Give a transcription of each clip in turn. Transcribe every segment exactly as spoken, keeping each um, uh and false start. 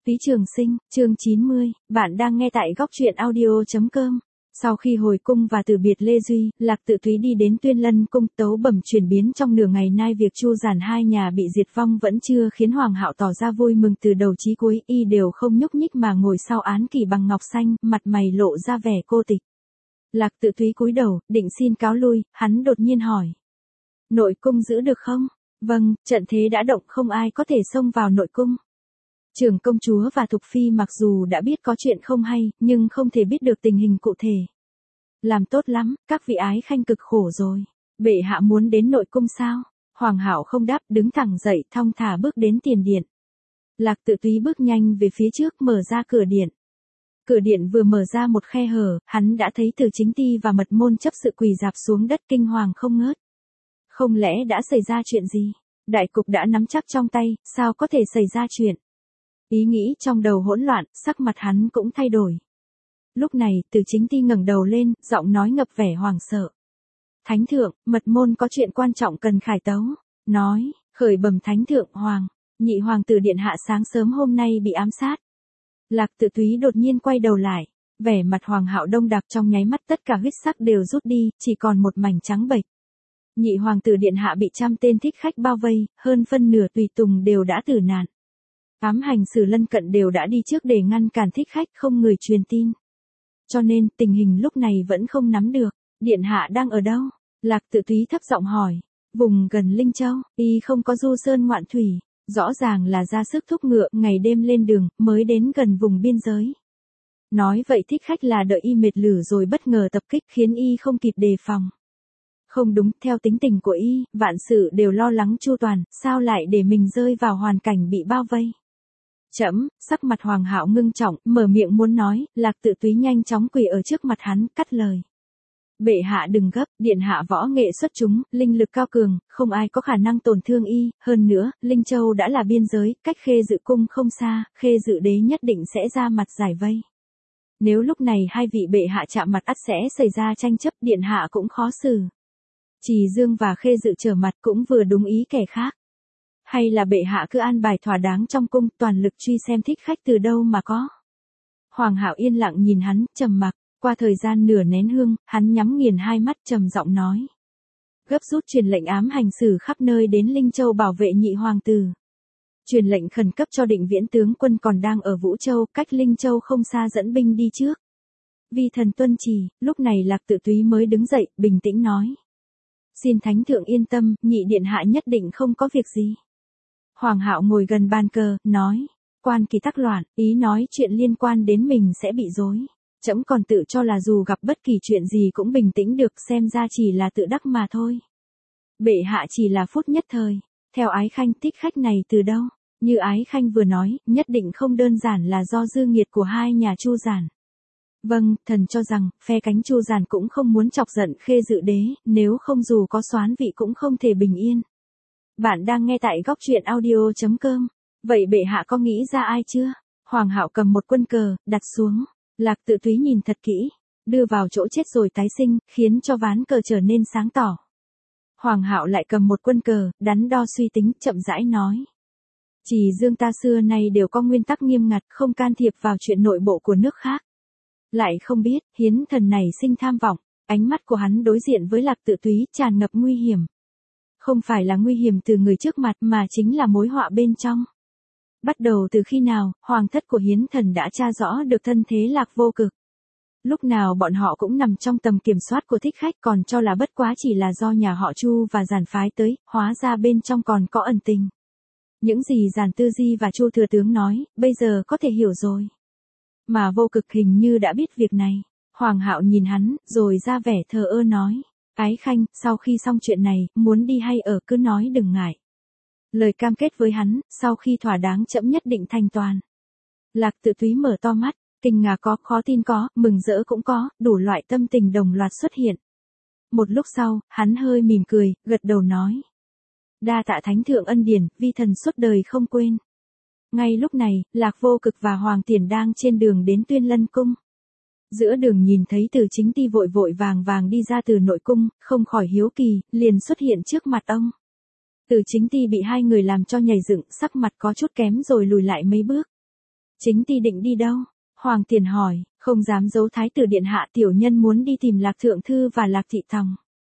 Phí Trường Sinh, chương chín mươi, bạn đang nghe tại góc truyện audio chấm com. Sau khi hồi cung và từ biệt Lê Duy, Lạc Tự Túy đi đến Tuyên Lân cung. Tấu bẩm chuyển biến trong nửa ngày nay, việc Chu Giản hai nhà bị diệt vong vẫn chưa khiến Hoàng Hạo tỏ ra vui mừng. Từ đầu chí cuối y đều không nhúc nhích mà ngồi sau án kỷ bằng ngọc xanh, mặt mày lộ ra vẻ cô tịch. Lạc Tự Túy cúi đầu, định xin cáo lui, hắn đột nhiên hỏi: nội cung giữ được không? Vâng, trận thế đã động, không ai có thể xông vào nội cung. Trưởng công chúa và Thục Phi mặc dù đã biết có chuyện không hay, nhưng không thể biết được tình hình cụ thể. Làm tốt lắm, các vị ái khanh cực khổ rồi. Bệ hạ muốn đến nội cung sao? Hoàng Hạo không đáp, đứng thẳng dậy, thong thả bước đến tiền điện. Lạc Tự Túy bước nhanh về phía trước, mở ra cửa điện. Cửa điện vừa mở ra một khe hở, hắn đã thấy Từ Chính Ti và Mật Môn chấp sự quỳ rạp xuống đất kinh hoàng không ngớt. Không lẽ đã xảy ra chuyện gì? Đại cục đã nắm chắc trong tay, sao có thể xảy ra chuyện? Ý nghĩ trong đầu hỗn loạn, sắc mặt hắn cũng thay đổi. Lúc này, Từ Chính Ti ngẩng đầu lên, giọng nói ngập vẻ hoảng sợ. Thánh thượng, Mật Môn có chuyện quan trọng cần khải tấu. Nói, khởi bẩm Thánh thượng. Hoàng, nhị hoàng tử điện hạ sáng sớm hôm nay bị ám sát. Lạc Tự Túy đột nhiên quay đầu lại, vẻ mặt Hoàng Hạo đông đặc, trong nháy mắt tất cả huyết sắc đều rút đi, chỉ còn một mảnh trắng bệch. Nhị hoàng tử điện hạ bị trăm tên thích khách bao vây, hơn phân nửa tùy tùng đều đã tử nạn. Ám hành xử lân cận đều đã đi trước để ngăn cản thích khách, không người truyền tin. Cho nên, tình hình lúc này vẫn không nắm được. Điện hạ đang ở đâu? Lạc Tự Túy thấp giọng hỏi. Vùng gần Linh Châu, y không có du sơn ngoạn thủy. Rõ ràng là ra sức thúc ngựa, ngày đêm lên đường, mới đến gần vùng biên giới. Nói vậy thích khách là đợi y mệt lử rồi bất ngờ tập kích, khiến y không kịp đề phòng. Không đúng, theo tính tình của y, vạn sự đều lo lắng chu toàn, sao lại để mình rơi vào hoàn cảnh bị bao vây? Trẫm, sắc mặt Hoàng Hạo ngưng trọng, mở miệng muốn nói, Lạc Tự Túy nhanh chóng quỳ ở trước mặt hắn, cắt lời. Bệ hạ đừng gấp, điện hạ võ nghệ xuất chúng, linh lực cao cường, không ai có khả năng tổn thương y, hơn nữa, Linh Châu đã là biên giới, cách Khê Dự cung không xa, Khê Dự đế nhất định sẽ ra mặt giải vây. Nếu lúc này hai vị bệ hạ chạm mặt ắt sẽ xảy ra tranh chấp, điện hạ cũng khó xử. Trì Dương và Khê Dự trở mặt cũng vừa đúng ý kẻ khác. Hay là bệ hạ cứ an bài thỏa đáng trong cung, toàn lực truy xem thích khách từ đâu mà có. Hoàng Hạo yên lặng nhìn hắn, trầm mặc. Qua thời gian nửa nén hương, hắn nhắm nghiền hai mắt, trầm giọng nói. Gấp rút truyền lệnh ám hành xử khắp nơi đến Linh Châu bảo vệ nhị hoàng tử. Truyền lệnh khẩn cấp cho Định Viễn tướng quân còn đang ở Vũ Châu, cách Linh Châu không xa, dẫn binh đi trước. Vi thần tuân chỉ. Lúc này Lạc Tự Túy mới đứng dậy, bình tĩnh nói. Xin Thánh thượng yên tâm, nhị điện hạ nhất định không có việc gì. Hoàng Hạo ngồi gần bàn cờ, nói. Quan kỳ tắc loạn, ý nói chuyện liên quan đến mình sẽ bị rối. Trẫm còn tự cho là dù gặp bất kỳ chuyện gì cũng bình tĩnh được, xem ra chỉ là tự đắc mà thôi. Bệ hạ chỉ là phút nhất thời. Theo ái khanh, thích khách này từ đâu? Như ái khanh vừa nói, nhất định không đơn giản là do dư nghiệt của hai nhà Chu Giản. Vâng, thần cho rằng, phe cánh Chu Giản cũng không muốn chọc giận Khê Dự đế, nếu không dù có soán vị cũng không thể bình yên. Bạn đang nghe tại góc truyện audio chấm com. Vậy bệ hạ có nghĩ ra ai chưa? Hoàng Hạo cầm một quân cờ, đặt xuống. Lạc Tự Túy nhìn thật kỹ, đưa vào chỗ chết rồi tái sinh, khiến cho ván cờ trở nên sáng tỏ. Hoàng Hạo lại cầm một quân cờ, đắn đo suy tính, chậm rãi nói. Trì Dương ta xưa nay đều có nguyên tắc nghiêm ngặt, không can thiệp vào chuyện nội bộ của nước khác. Lại không biết, hiến thần này sinh tham vọng, ánh mắt của hắn đối diện với Lạc Tự Túy tràn ngập nguy hiểm. Không phải là nguy hiểm từ người trước mặt mà chính là mối họa bên trong. Bắt đầu từ khi nào, hoàng thất của hiến thần đã tra rõ được thân thế Lạc Vô Cực. Lúc nào bọn họ cũng nằm trong tầm kiểm soát của thích khách, còn cho là bất quá chỉ là do nhà họ Chu và Giản phái tới, hóa ra bên trong còn có ẩn tình. Những gì Giản Tư Di và Chu thừa tướng nói, bây giờ có thể hiểu rồi. Mà Vô Cực hình như đã biết việc này. Hoàng Hạo nhìn hắn, rồi ra vẻ thờ ơ nói. Ái khanh, sau khi xong chuyện này, muốn đi hay ở cứ nói đừng ngại. Lời cam kết với hắn, sau khi thỏa đáng trẫm nhất định thành toàn. Lạc Tự Túy mở to mắt, kinh ngạc có, khó tin có, mừng rỡ cũng có, đủ loại tâm tình đồng loạt xuất hiện. Một lúc sau, hắn hơi mỉm cười, gật đầu nói. Đa tạ Thánh thượng ân điển, vi thần suốt đời không quên. Ngay lúc này, Lạc Vô Cực và Hoàng Tiền đang trên đường đến Tuyên Lân cung. Giữa đường nhìn thấy Từ Chính Ti vội vội vàng vàng đi ra từ nội cung, không khỏi hiếu kỳ, liền xuất hiện trước mặt ông. Từ Chính Ti bị hai người làm cho nhảy dựng, sắc mặt có chút kém rồi lùi lại mấy bước. Chính ti định đi đâu? Hoàng Tiền hỏi, không dám giấu thái tử điện hạ, tiểu nhân muốn đi tìm Lạc Thượng Thư và Lạc Thị Tòng.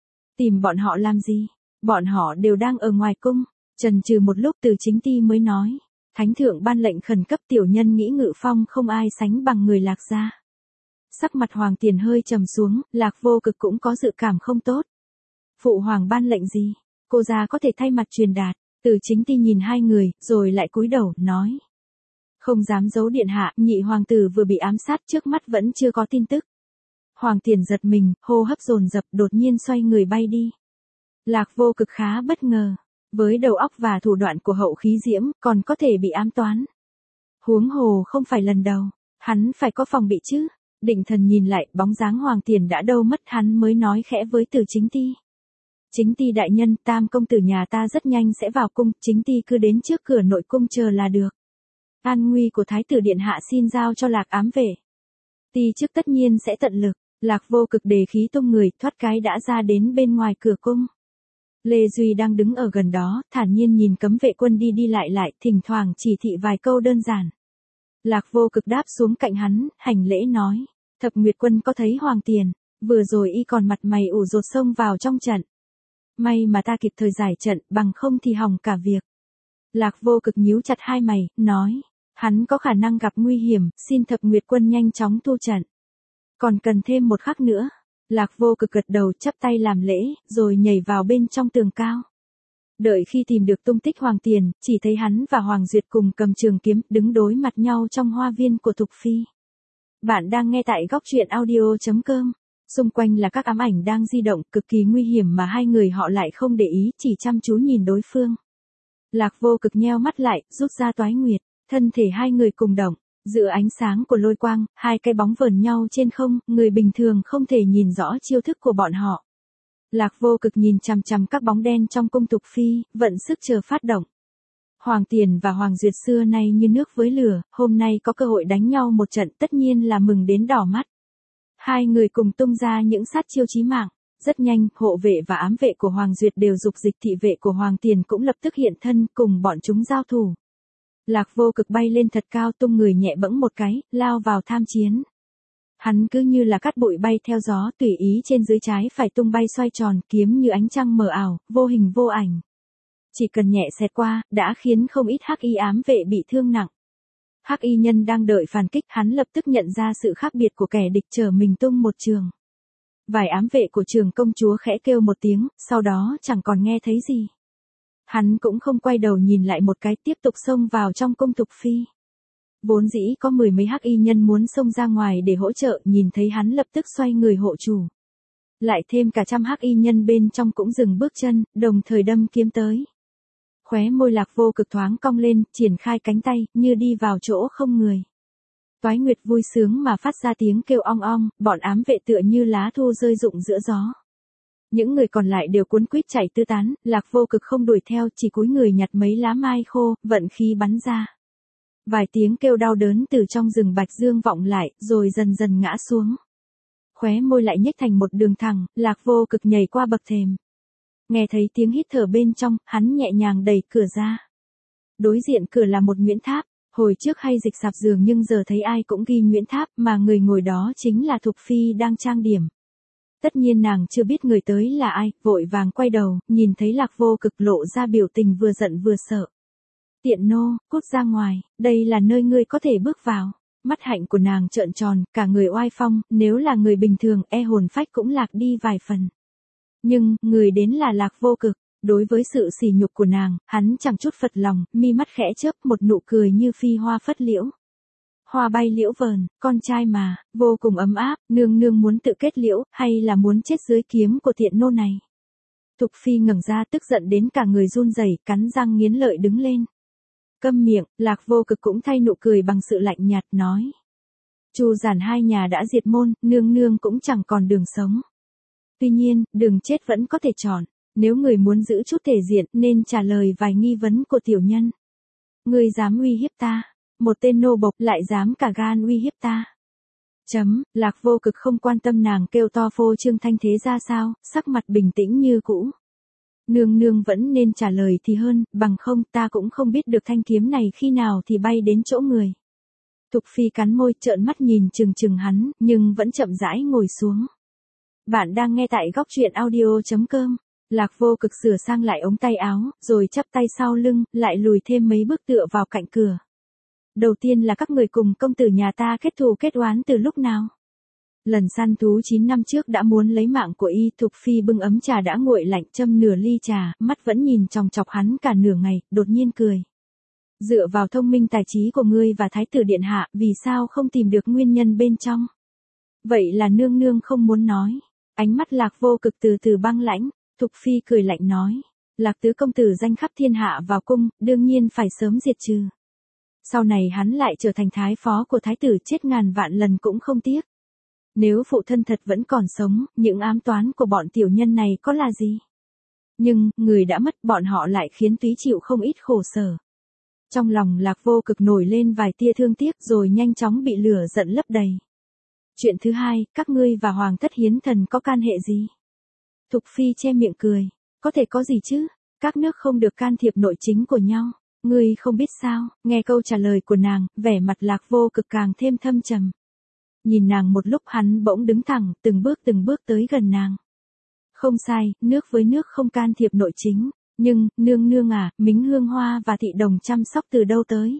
Tìm bọn họ làm gì? Bọn họ đều đang ở ngoài cung. Chần chừ một lúc Từ Chính Ti mới nói, thánh thượng ban lệnh khẩn cấp, tiểu nhân nghĩ Ngự Phong không ai sánh bằng người Lạc gia. Sắc mặt Hoàng Tiền hơi trầm xuống, Lạc Vô Cực cũng có dự cảm không tốt. Phụ hoàng ban lệnh gì? Cô gia có thể thay mặt truyền đạt. Từ Chính Ti nhìn hai người, rồi lại cúi đầu, nói. Không dám giấu điện hạ, nhị hoàng tử vừa bị ám sát, trước mắt vẫn chưa có tin tức. Hoàng Tiền giật mình, hô hấp dồn dập, đột nhiên xoay người bay đi. Lạc Vô Cực khá bất ngờ. Với đầu óc và thủ đoạn của Hậu Khí Diễm, còn có thể bị ám toán. Huống hồ không phải lần đầu, hắn phải có phòng bị chứ. Định thần nhìn lại, bóng dáng Hoàng Tiền đã đâu mất, hắn mới nói khẽ với Từ Chính Ti. Chính Ti đại nhân, tam công tử nhà ta rất nhanh sẽ vào cung, Chính Ti cứ đến trước cửa nội cung chờ là được. An nguy của thái tử điện hạ xin giao cho Lạc ám vệ. Ti trước tất nhiên sẽ tận lực. Lạc Vô Cực đề khí tung người, thoát cái đã ra đến bên ngoài cửa cung. Lê Duy đang đứng ở gần đó, thản nhiên nhìn cấm vệ quân đi đi lại lại, thỉnh thoảng chỉ thị vài câu đơn giản. Lạc Vô Cực đáp xuống cạnh hắn, hành lễ nói, Thập Nguyệt Quân có thấy Hoàng Tiền, vừa rồi y còn mặt mày ủ rột xông vào trong trận. May mà ta kịp thời giải trận, bằng không thì hỏng cả việc. Lạc Vô Cực nhíu chặt hai mày, nói, hắn có khả năng gặp nguy hiểm, xin Thập Nguyệt Quân nhanh chóng thu trận. Còn cần thêm một khắc nữa. Lạc Vô Cực gật đầu, chắp tay làm lễ, rồi nhảy vào bên trong tường cao. Đợi khi tìm được tung tích Hoàng Tiền, chỉ thấy hắn và Hoàng Duyệt cùng cầm trường kiếm, đứng đối mặt nhau trong hoa viên của Thục Phi. Bạn đang nghe tại góc truyện audio chấm com. Xung quanh là các ám ảnh đang di động, cực kỳ nguy hiểm mà hai người họ lại không để ý, chỉ chăm chú nhìn đối phương. Lạc Vô Cực nheo mắt lại, rút ra toái nguyệt, thân thể hai người cùng động. Giữa ánh sáng của lôi quang, hai cái bóng vờn nhau trên không, người bình thường không thể nhìn rõ chiêu thức của bọn họ. Lạc Vô Cực nhìn chằm chằm các bóng đen trong cung Thục Phi, vận sức chờ phát động. Hoàng Tiền và Hoàng Duyệt xưa nay như nước với lửa, hôm nay có cơ hội đánh nhau một trận tất nhiên là mừng đến đỏ mắt. Hai người cùng tung ra những sát chiêu chí mạng. Rất nhanh, hộ vệ và ám vệ của Hoàng Duyệt đều dục dịch, thị vệ của Hoàng Tiền cũng lập tức hiện thân cùng bọn chúng giao thủ. Lạc Vô Cực bay lên thật cao, tung người nhẹ bẫng một cái, lao vào tham chiến. Hắn cứ như là cát bụi bay theo gió, tùy ý trên dưới trái phải tung bay xoay tròn, kiếm như ánh trăng mờ ảo, vô hình vô ảnh. Chỉ cần nhẹ xẹt qua, đã khiến không ít hắc y ám vệ bị thương nặng. Hắc y nhân đang đợi phản kích, hắn lập tức nhận ra sự khác biệt của kẻ địch, trở mình tung một trường. Vài ám vệ của Trường công chúa khẽ kêu một tiếng, sau đó chẳng còn nghe thấy gì. Hắn cũng không quay đầu nhìn lại một cái, tiếp tục xông vào trong cung Thục Phi. Vốn dĩ có mười mấy hắc y nhân muốn xông ra ngoài để hỗ trợ, nhìn thấy hắn lập tức xoay người hộ chủ. Lại thêm cả trăm hắc y nhân bên trong cũng dừng bước chân, đồng thời đâm kiếm tới. Khóe môi Lạc Vô Cực thoáng cong lên, triển khai cánh tay, như đi vào chỗ không người. Toái Nguyệt vui sướng mà phát ra tiếng kêu ong ong, bọn ám vệ tựa như lá thu rơi rụng giữa gió. Những người còn lại đều cuốn quýt chạy tứ tán, Lạc Vô Cực không đuổi theo, chỉ cúi người nhặt mấy lá mai khô, vận khí bắn ra. Vài tiếng kêu đau đớn từ trong rừng bạch dương vọng lại, rồi dần dần ngã xuống. Khóe môi lại nhếch thành một đường thẳng, Lạc Vô Cực nhảy qua bậc thềm. Nghe thấy tiếng hít thở bên trong, hắn nhẹ nhàng đẩy cửa ra. Đối diện cửa là một Nguyễn Tháp, hồi trước hay dịch sạp giường nhưng giờ thấy ai cũng ghi Nguyễn Tháp, mà người ngồi đó chính là Thục Phi đang trang điểm. Tất nhiên nàng chưa biết người tới là ai, vội vàng quay đầu, nhìn thấy Lạc Vô Cực lộ ra biểu tình vừa giận vừa sợ. Tiện nô, cút ra ngoài, đây là nơi ngươi có thể bước vào. Mắt hạnh của nàng trợn tròn, cả người oai phong, nếu là người bình thường e hồn phách cũng lạc đi vài phần. Nhưng, người đến là Lạc Vô Cực, đối với sự sỉ nhục của nàng, hắn chẳng chút phật lòng, mi mắt khẽ chớp một nụ cười như phi hoa phất liễu. Hoa bay liễu vờn, con trai mà, vô cùng ấm áp, nương nương muốn tự kết liễu, hay là muốn chết dưới kiếm của tiện nô này. Thục Phi ngẩng ra tức giận đến cả người run rẩy, cắn răng nghiến lợi đứng lên. Câm miệng, Lạc Vô Cực cũng thay nụ cười bằng sự lạnh nhạt, nói. Chu Giản hai nhà đã diệt môn, nương nương cũng chẳng còn đường sống. Tuy nhiên, đường chết vẫn có thể chọn, nếu người muốn giữ chút thể diện nên trả lời vài nghi vấn của tiểu nhân. Người dám uy hiếp ta, một tên nô bộc lại dám cả gan uy hiếp ta. Chấm, Lạc Vô Cực không quan tâm nàng kêu to phô trương thanh thế ra sao, sắc mặt bình tĩnh như cũ. Nương nương vẫn nên trả lời thì hơn, bằng không ta cũng không biết được thanh kiếm này khi nào thì bay đến chỗ người. Thục Phi cắn môi trợn mắt nhìn chừng chừng hắn, nhưng vẫn chậm rãi ngồi xuống. Bạn đang nghe tại góc truyện audio.com. Lạc Vô Cực sửa sang lại ống tay áo, rồi chắp tay sau lưng, lại lùi thêm mấy bước tựa vào cạnh cửa. Đầu tiên là các người cùng công tử nhà ta kết thù kết oán từ lúc nào? Lần săn thú chín năm trước đã muốn lấy mạng của y. Thục Phi bưng ấm trà đã nguội lạnh châm nửa ly trà, mắt vẫn nhìn chòng chọc hắn cả nửa ngày, đột nhiên cười. Dựa vào thông minh tài trí của ngươi và thái tử điện hạ, vì sao không tìm được nguyên nhân bên trong? Vậy là nương nương không muốn nói. Ánh mắt Lạc Vô Cực từ từ băng lãnh. Thục Phi cười lạnh nói. Lạc tứ công tử danh khắp thiên hạ vào cung, đương nhiên phải sớm diệt trừ. Sau này hắn lại trở thành thái phó của thái tử, chết ngàn vạn lần cũng không tiếc. Nếu phụ thân thật vẫn còn sống, những ám toán của bọn tiểu nhân này có là gì? Nhưng, người đã mất, bọn họ lại khiến túy chịu không ít khổ sở. Trong lòng Lạc Vô Cực nổi lên vài tia thương tiếc rồi nhanh chóng bị lửa giận lấp đầy. Chuyện thứ hai, các ngươi và Hoàng thất hiến thần có can hệ gì? Thục Phi che miệng cười. Có thể có gì chứ? Các nước không được can thiệp nội chính của nhau. Ngươi không biết sao? Nghe câu trả lời của nàng, vẻ mặt Lạc Vô Cực càng thêm thâm trầm. Nhìn nàng một lúc hắn bỗng đứng thẳng, từng bước từng bước tới gần nàng. Không sai, nước với nước không can thiệp nội chính. Nhưng, nương nương à, Mính Hương Hoa và Thị Đồng chăm sóc từ đâu tới?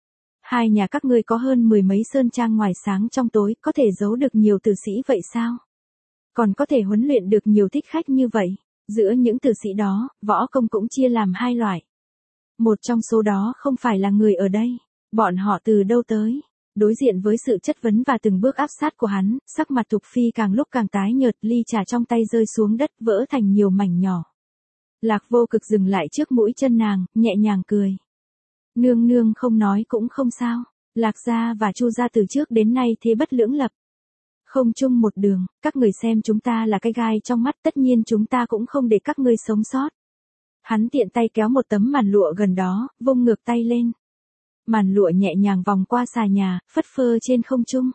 Hai nhà các ngươi có hơn mười mấy sơn trang ngoài sáng trong tối, có thể giấu được nhiều tử sĩ vậy sao? Còn có thể huấn luyện được nhiều thích khách như vậy? Giữa những tử sĩ đó, võ công cũng chia làm hai loại. Một trong số đó không phải là người ở đây. Bọn họ từ đâu tới? Đối diện với sự chất vấn và từng bước áp sát của hắn, sắc mặt Thục Phi càng lúc càng tái nhợt, ly trà trong tay rơi xuống đất vỡ thành nhiều mảnh nhỏ. Lạc Vô Cực dừng lại trước mũi chân nàng, nhẹ nhàng cười. Nương nương không nói cũng không sao. Lạc gia và Chu gia từ trước đến nay thế bất lưỡng lập. Không chung một đường, các người xem chúng ta là cái gai trong mắt, tất nhiên chúng ta cũng không để các ngươi sống sót. Hắn tiện tay kéo một tấm màn lụa gần đó, vung ngược tay lên. Màn lụa nhẹ nhàng vòng qua xà nhà, phất phơ trên không trung.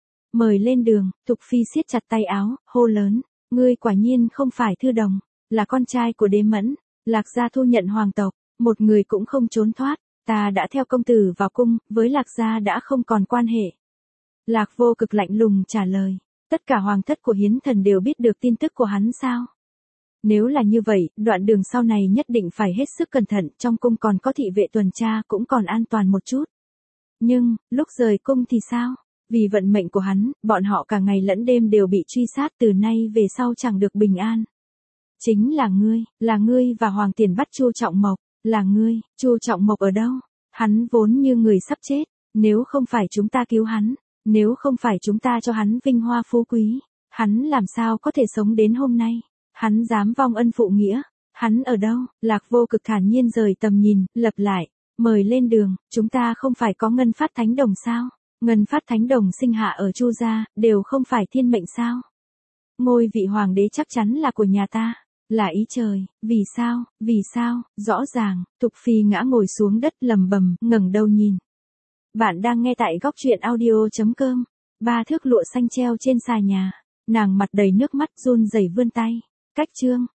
Mời lên đường. Thục Phi siết chặt tay áo, hô lớn. Ngươi quả nhiên không phải Thư Đồng, là con trai của Đế Mẫn. Lạc gia thu nhận hoàng tộc, một người cũng không trốn thoát. Ta đã theo công tử vào cung, với Lạc gia đã không còn quan hệ. Lạc Vô Cực lạnh lùng trả lời. Tất cả hoàng thất của hiến thần đều biết được tin tức của hắn sao? Nếu là như vậy, đoạn đường sau này nhất định phải hết sức cẩn thận, trong cung còn có thị vệ tuần tra cũng còn an toàn một chút. Nhưng, lúc rời cung thì sao? Vì vận mệnh của hắn, bọn họ cả ngày lẫn đêm đều bị truy sát, từ nay về sau chẳng được bình an. Chính là ngươi, là ngươi và Hoàng Tiền bắt Chu Trọng Mộc, là ngươi. Chu Trọng Mộc ở đâu? Hắn vốn như người sắp chết, nếu không phải chúng ta cứu hắn, nếu không phải chúng ta cho hắn vinh hoa phú quý, hắn làm sao có thể sống đến hôm nay? Hắn dám vong ân phụ nghĩa, hắn ở đâu? Lạc Vô Cực thản nhiên rời tầm nhìn, lặp lại, mời lên đường, chúng ta không phải có Ngân Phát Thánh Đồng sao? Ngân Phát Thánh Đồng sinh hạ ở Chu gia, đều không phải thiên mệnh sao? Ngôi vị hoàng đế chắc chắn là của nhà ta, là ý trời, vì sao, vì sao, rõ ràng. Thục Phi ngã ngồi xuống đất lầm bầm, ngẩng đầu nhìn. Bạn đang nghe tại góc truyện audio.com. Ba thước lụa xanh treo trên xà nhà, nàng mặt đầy nước mắt run rẩy vươn tay. Cách chương